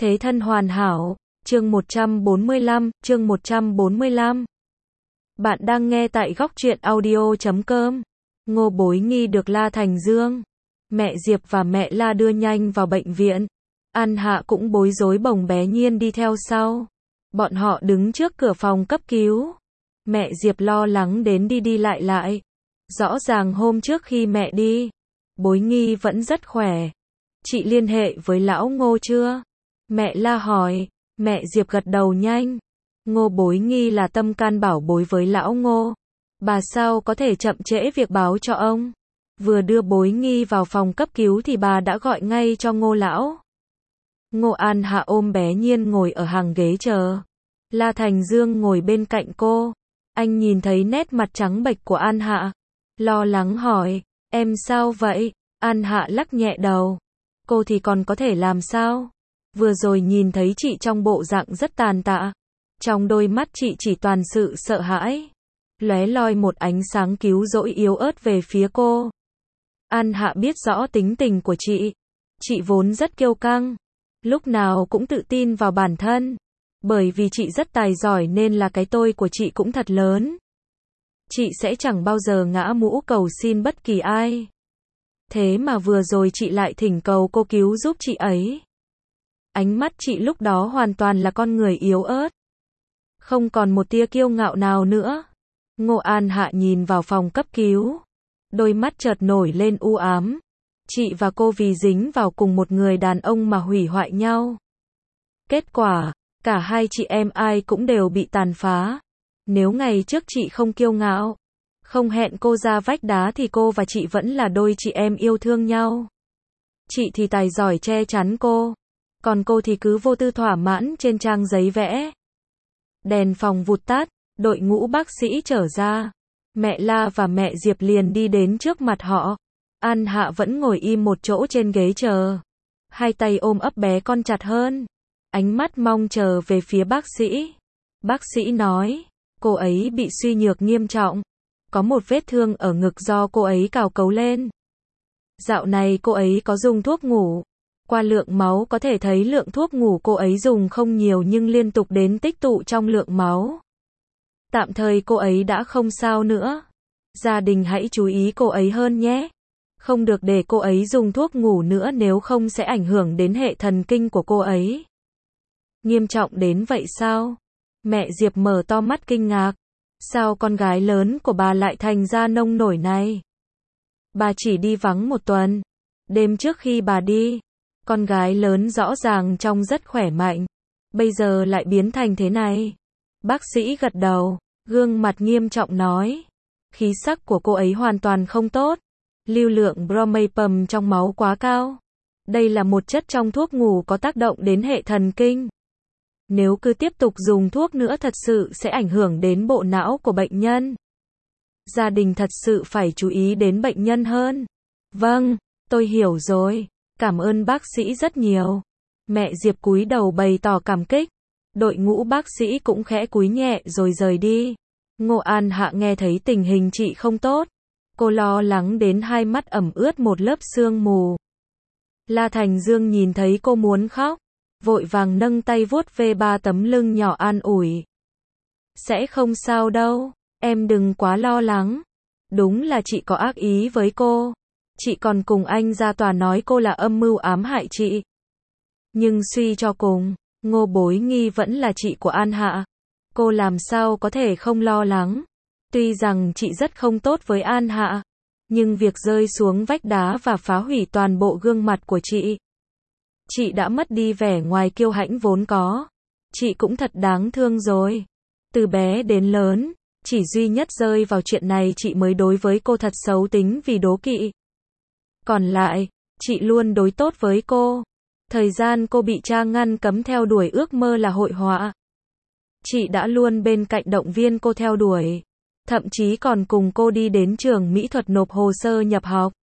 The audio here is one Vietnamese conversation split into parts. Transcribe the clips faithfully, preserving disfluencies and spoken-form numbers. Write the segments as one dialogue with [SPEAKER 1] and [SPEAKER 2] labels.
[SPEAKER 1] Thế thân hoàn hảo, chương một trăm bốn mươi lăm, chương một trăm bốn mươi lăm. Bạn đang nghe tại góc truyện audio chấm com. Ngô Bối Nghi được La Thành Dương, mẹ Diệp và mẹ La đưa nhanh vào bệnh viện. An Hạ cũng bối rối bồng bé Nhiên đi theo sau. Bọn họ đứng trước cửa phòng cấp cứu. Mẹ Diệp lo lắng đến đi đi lại lại. Rõ ràng hôm trước khi mẹ đi, Bối Nghi vẫn rất khỏe. Chị liên hệ với lão Ngô chưa? Mẹ La hỏi. Mẹ Diệp gật đầu nhanh. Ngô Bối Nghi là tâm can bảo bối với lão Ngô. Bà sao có thể chậm trễ việc báo cho ông. Vừa đưa Bối Nghi vào phòng cấp cứu thì bà đã gọi ngay cho Ngô lão. Ngô An Hạ ôm bé Nhiên ngồi ở hàng ghế chờ. La Thành Dương ngồi bên cạnh cô. Anh nhìn thấy nét mặt trắng bệch của An Hạ, lo lắng hỏi, em sao vậy? An Hạ lắc nhẹ đầu. Cô thì còn có thể làm sao? Vừa rồi nhìn thấy chị trong bộ dạng rất tàn tạ. Trong đôi mắt chị chỉ toàn sự sợ hãi. Lóe loi một ánh sáng cứu rỗi yếu ớt về phía cô. An Hạ biết rõ tính tình của chị. Chị vốn rất kiêu căng. Lúc nào cũng tự tin vào bản thân. Bởi vì chị rất tài giỏi nên là cái tôi của chị cũng thật lớn. Chị sẽ chẳng bao giờ ngã mũ cầu xin bất kỳ ai. Thế mà vừa rồi chị lại thỉnh cầu cô cứu giúp chị ấy. Ánh mắt chị lúc đó hoàn toàn là con người yếu ớt. Không còn một tia kiêu ngạo nào nữa. Ngô An Hạ nhìn vào phòng cấp cứu. Đôi mắt chợt nổi lên u ám. Chị và cô vì dính vào cùng một người đàn ông mà hủy hoại nhau. Kết quả, cả hai chị em ai cũng đều bị tàn phá. Nếu ngày trước chị không kiêu ngạo, không hẹn cô ra vách đá thì cô và chị vẫn là đôi chị em yêu thương nhau. Chị thì tài giỏi che chắn cô. Còn cô thì cứ vô tư thỏa mãn trên trang giấy vẽ. Đèn phòng vụt tắt, đội ngũ bác sĩ trở ra. Mẹ La và mẹ Diệp liền đi đến trước mặt họ. An Hạ vẫn ngồi im một chỗ trên ghế chờ. Hai tay ôm ấp bé con chặt hơn. Ánh mắt mong chờ về phía bác sĩ. Bác sĩ nói, cô ấy bị suy nhược nghiêm trọng. Có một vết thương ở ngực do cô ấy cào cấu lên. Dạo này cô ấy có dùng thuốc ngủ. Qua lượng máu có thể thấy lượng thuốc ngủ cô ấy dùng không nhiều nhưng liên tục đến tích tụ trong lượng máu. Tạm thời cô ấy đã không sao nữa. Gia đình hãy chú ý cô ấy hơn nhé. Không được để cô ấy dùng thuốc ngủ nữa nếu không sẽ ảnh hưởng đến hệ thần kinh của cô ấy. Nghiêm trọng đến vậy sao? Mẹ Diệp mở to mắt kinh ngạc. Sao con gái lớn của bà lại thành ra nông nổi này? Bà chỉ đi vắng một tuần. Đêm trước khi bà đi, con gái lớn rõ ràng trông rất khỏe mạnh. Bây giờ lại biến thành thế này. Bác sĩ gật đầu, gương mặt nghiêm trọng nói. Khí sắc của cô ấy hoàn toàn không tốt. Lưu lượng bromazepam trong máu quá cao. Đây là một chất trong thuốc ngủ có tác động đến hệ thần kinh. Nếu cứ tiếp tục dùng thuốc nữa thật sự sẽ ảnh hưởng đến bộ não của bệnh nhân. Gia đình thật sự phải chú ý đến bệnh nhân hơn. Vâng, tôi hiểu rồi. Cảm ơn bác sĩ rất nhiều. Mẹ Diệp cúi đầu bày tỏ cảm kích. Đội ngũ bác sĩ cũng khẽ cúi nhẹ rồi rời đi. Ngô An Hạ nghe thấy tình hình chị không tốt. Cô lo lắng đến hai mắt ẩm ướt một lớp sương mù. La Thành Dương nhìn thấy cô muốn khóc. Vội vàng nâng tay vuốt ve ba tấm lưng nhỏ an ủi. Sẽ không sao đâu. Em đừng quá lo lắng. Đúng là chị có ác ý với cô. Chị còn cùng anh ra tòa nói cô là âm mưu ám hại chị. Nhưng suy cho cùng, Ngô Bối Nghi vẫn là chị của An Hạ. Cô làm sao có thể không lo lắng. Tuy rằng chị rất không tốt với An Hạ, nhưng việc rơi xuống vách đá và phá hủy toàn bộ gương mặt của chị. Chị đã mất đi vẻ ngoài kiêu hãnh vốn có. Chị cũng thật đáng thương rồi. Từ bé đến lớn, chỉ duy nhất rơi vào chuyện này chị mới đối với cô thật xấu tính vì đố kỵ. Còn lại, chị luôn đối tốt với cô. Thời gian cô bị cha ngăn cấm theo đuổi ước mơ là hội họa, chị đã luôn bên cạnh động viên cô theo đuổi. Thậm chí còn cùng cô đi đến trường mỹ thuật nộp hồ sơ nhập học.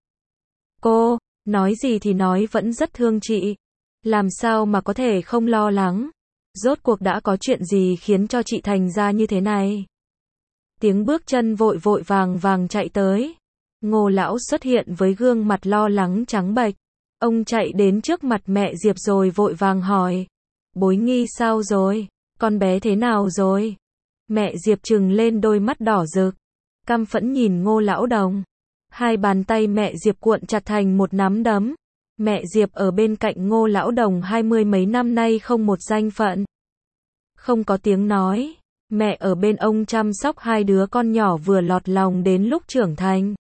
[SPEAKER 1] Cô, nói gì thì nói vẫn rất thương chị. Làm sao mà có thể không lo lắng. Rốt cuộc đã có chuyện gì khiến cho chị thành ra như thế này? Tiếng bước chân vội vội vàng vàng chạy tới. Ngô lão xuất hiện với gương mặt lo lắng trắng bệch. Ông chạy đến trước mặt mẹ Diệp rồi vội vàng hỏi. Bối Nghi sao rồi? Con bé thế nào rồi? Mẹ Diệp trừng lên đôi mắt đỏ rực, căm phẫn nhìn Ngô Lão Đồng. Hai bàn tay mẹ Diệp cuộn chặt thành một nắm đấm. Mẹ Diệp ở bên cạnh Ngô Lão Đồng hai mươi mấy năm nay không một danh phận, không có tiếng nói. Mẹ ở bên ông chăm sóc hai đứa con nhỏ vừa lọt lòng đến lúc trưởng thành,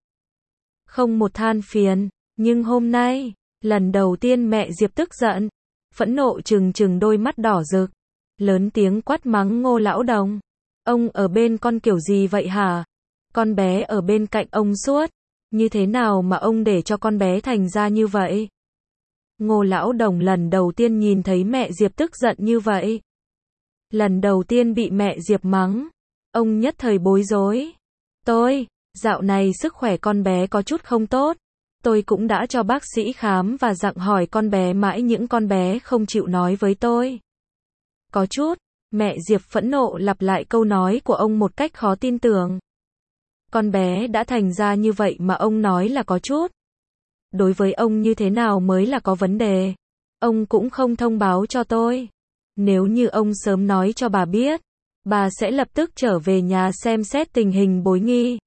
[SPEAKER 1] không một than phiền. Nhưng hôm nay, lần đầu tiên mẹ Diệp tức giận, phẫn nộ trừng trừng đôi mắt đỏ rực, lớn tiếng quát mắng Ngô Lão Đồng. Ông ở bên con kiểu gì vậy hả? Con bé ở bên cạnh ông suốt, như thế nào mà ông để cho con bé thành ra như vậy? Ngô Lão Đồng lần đầu tiên nhìn thấy mẹ Diệp tức giận như vậy. Lần đầu tiên bị mẹ Diệp mắng, ông nhất thời bối rối. Tôi, dạo này sức khỏe con bé có chút không tốt. Tôi cũng đã cho bác sĩ khám và dặn hỏi con bé mãi những con bé không chịu nói với tôi. Có chút, mẹ Diệp phẫn nộ lặp lại câu nói của ông một cách khó tin tưởng. Con bé đã thành ra như vậy mà ông nói là có chút. Đối với ông như thế nào mới là có vấn đề? Ông cũng không thông báo cho tôi. Nếu như ông sớm nói cho bà biết, bà sẽ lập tức trở về nhà xem xét tình hình Bối Nghi.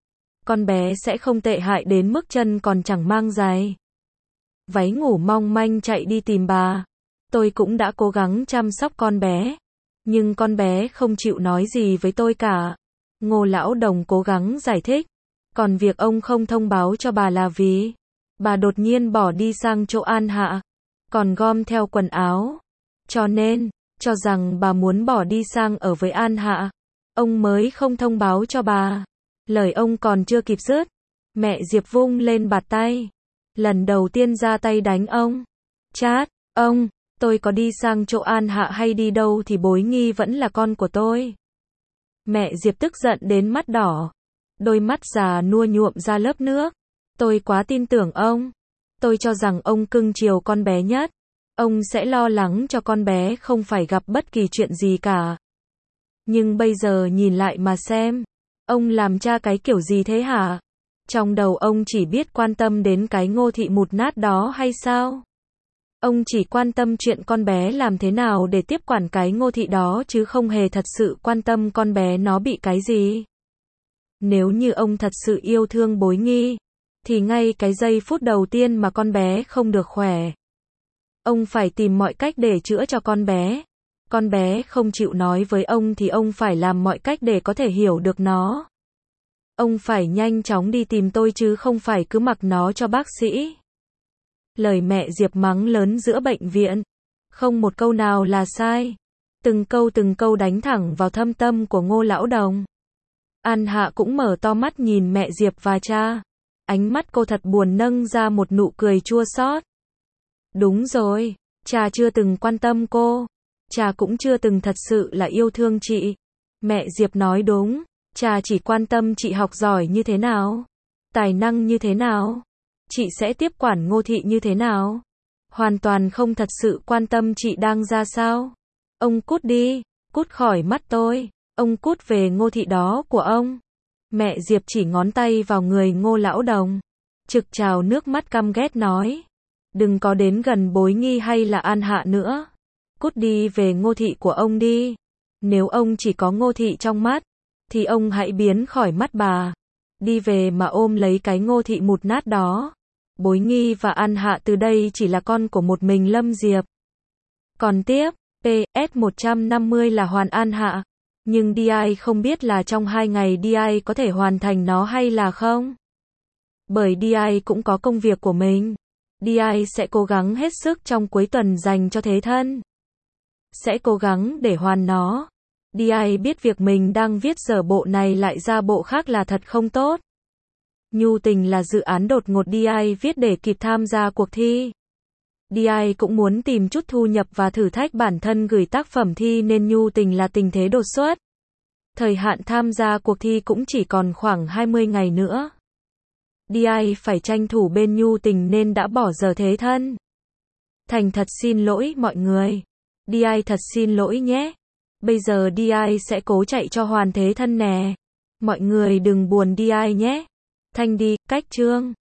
[SPEAKER 1] Con bé sẽ không tệ hại đến mức chân còn chẳng mang giày, váy ngủ mong manh chạy đi tìm bà. Tôi cũng đã cố gắng chăm sóc con bé, nhưng con bé không chịu nói gì với tôi cả. Ngô Lão Đồng cố gắng giải thích. Còn việc ông không thông báo cho bà là vì bà đột nhiên bỏ đi sang chỗ An Hạ, còn gom theo quần áo. Cho nên, cho rằng bà muốn bỏ đi sang ở với An Hạ, ông mới không thông báo cho bà. Lời ông còn chưa kịp dứt, mẹ Diệp vung lên bạt tay, lần đầu tiên ra tay đánh ông. Chát, ông, tôi có đi sang chỗ An Hạ hay đi đâu thì Bối Nghi vẫn là con của tôi. Mẹ Diệp tức giận đến mắt đỏ, đôi mắt già nua nhuộm ra lớp nước. Tôi quá tin tưởng ông. Tôi cho rằng ông cưng chiều con bé nhất. Ông sẽ lo lắng cho con bé không phải gặp bất kỳ chuyện gì cả. Nhưng bây giờ nhìn lại mà xem, ông làm cha cái kiểu gì thế hả? Trong đầu ông chỉ biết quan tâm đến cái Ngô thị mụt nát đó hay sao? Ông chỉ quan tâm chuyện con bé làm thế nào để tiếp quản cái Ngô thị đó chứ không hề thật sự quan tâm con bé nó bị cái gì. Nếu như ông thật sự yêu thương Bối Nghi, thì ngay cái giây phút đầu tiên mà con bé không được khỏe, ông phải tìm mọi cách để chữa cho con bé. Con bé không chịu nói với ông thì ông phải làm mọi cách để có thể hiểu được nó. Ông phải nhanh chóng đi tìm tôi chứ không phải cứ mặc nó cho bác sĩ. Lời mẹ Diệp mắng lớn giữa bệnh viện, không một câu nào là sai. Từng câu từng câu đánh thẳng vào thâm tâm của Ngô Lão Đồng. An Hạ cũng mở to mắt nhìn mẹ Diệp và cha. Ánh mắt cô thật buồn nâng ra một nụ cười chua xót. Đúng rồi, cha chưa từng quan tâm cô. Cha cũng chưa từng thật sự là yêu thương chị. Mẹ Diệp nói đúng, cha chỉ quan tâm chị học giỏi như thế nào, tài năng như thế nào, chị sẽ tiếp quản Ngô thị như thế nào. Hoàn toàn không thật sự quan tâm chị đang ra sao. Ông cút đi, cút khỏi mắt tôi, ông cút về Ngô thị đó của ông. Mẹ Diệp chỉ ngón tay vào người Ngô Lão Đồng, trực trào nước mắt căm ghét nói. Đừng có đến gần Bối Nghi hay là An Hạ nữa. Cút đi về Ngô thị của ông đi. Nếu ông chỉ có Ngô thị trong mắt, thì ông hãy biến khỏi mắt bà. Đi về mà ôm lấy cái Ngô thị mụt nát đó. Bối Nghi và An Hạ từ đây chỉ là con của một mình Lâm Diệp. Còn tiếp, pê ét một trăm năm mươi là Hoàn An Hạ. Nhưng đê i không biết là trong hai ngày đê i có thể hoàn thành nó hay là không. Bởi đê i cũng có công việc của mình. đê i sẽ cố gắng hết sức trong cuối tuần dành cho Thế Thân. Sẽ cố gắng để hoàn nó. đê i biết việc mình đang viết dở bộ này lại ra bộ khác là thật không tốt. Nhu Tình là dự án đột ngột đê i viết để kịp tham gia cuộc thi. đê i cũng muốn tìm chút thu nhập và thử thách bản thân gửi tác phẩm thi nên Nhu Tình là tình thế đột xuất. Thời hạn tham gia cuộc thi cũng chỉ còn khoảng hai mươi ngày nữa. đê i phải tranh thủ bên Nhu Tình nên đã bỏ dở Thế Thân. Thành thật xin lỗi mọi người. đê i thật xin lỗi nhé. Bây giờ đê i sẽ cố chạy cho hoàn Thế Thân nè. Mọi người đừng buồn đê i nhé. Thanh đi, cách chương.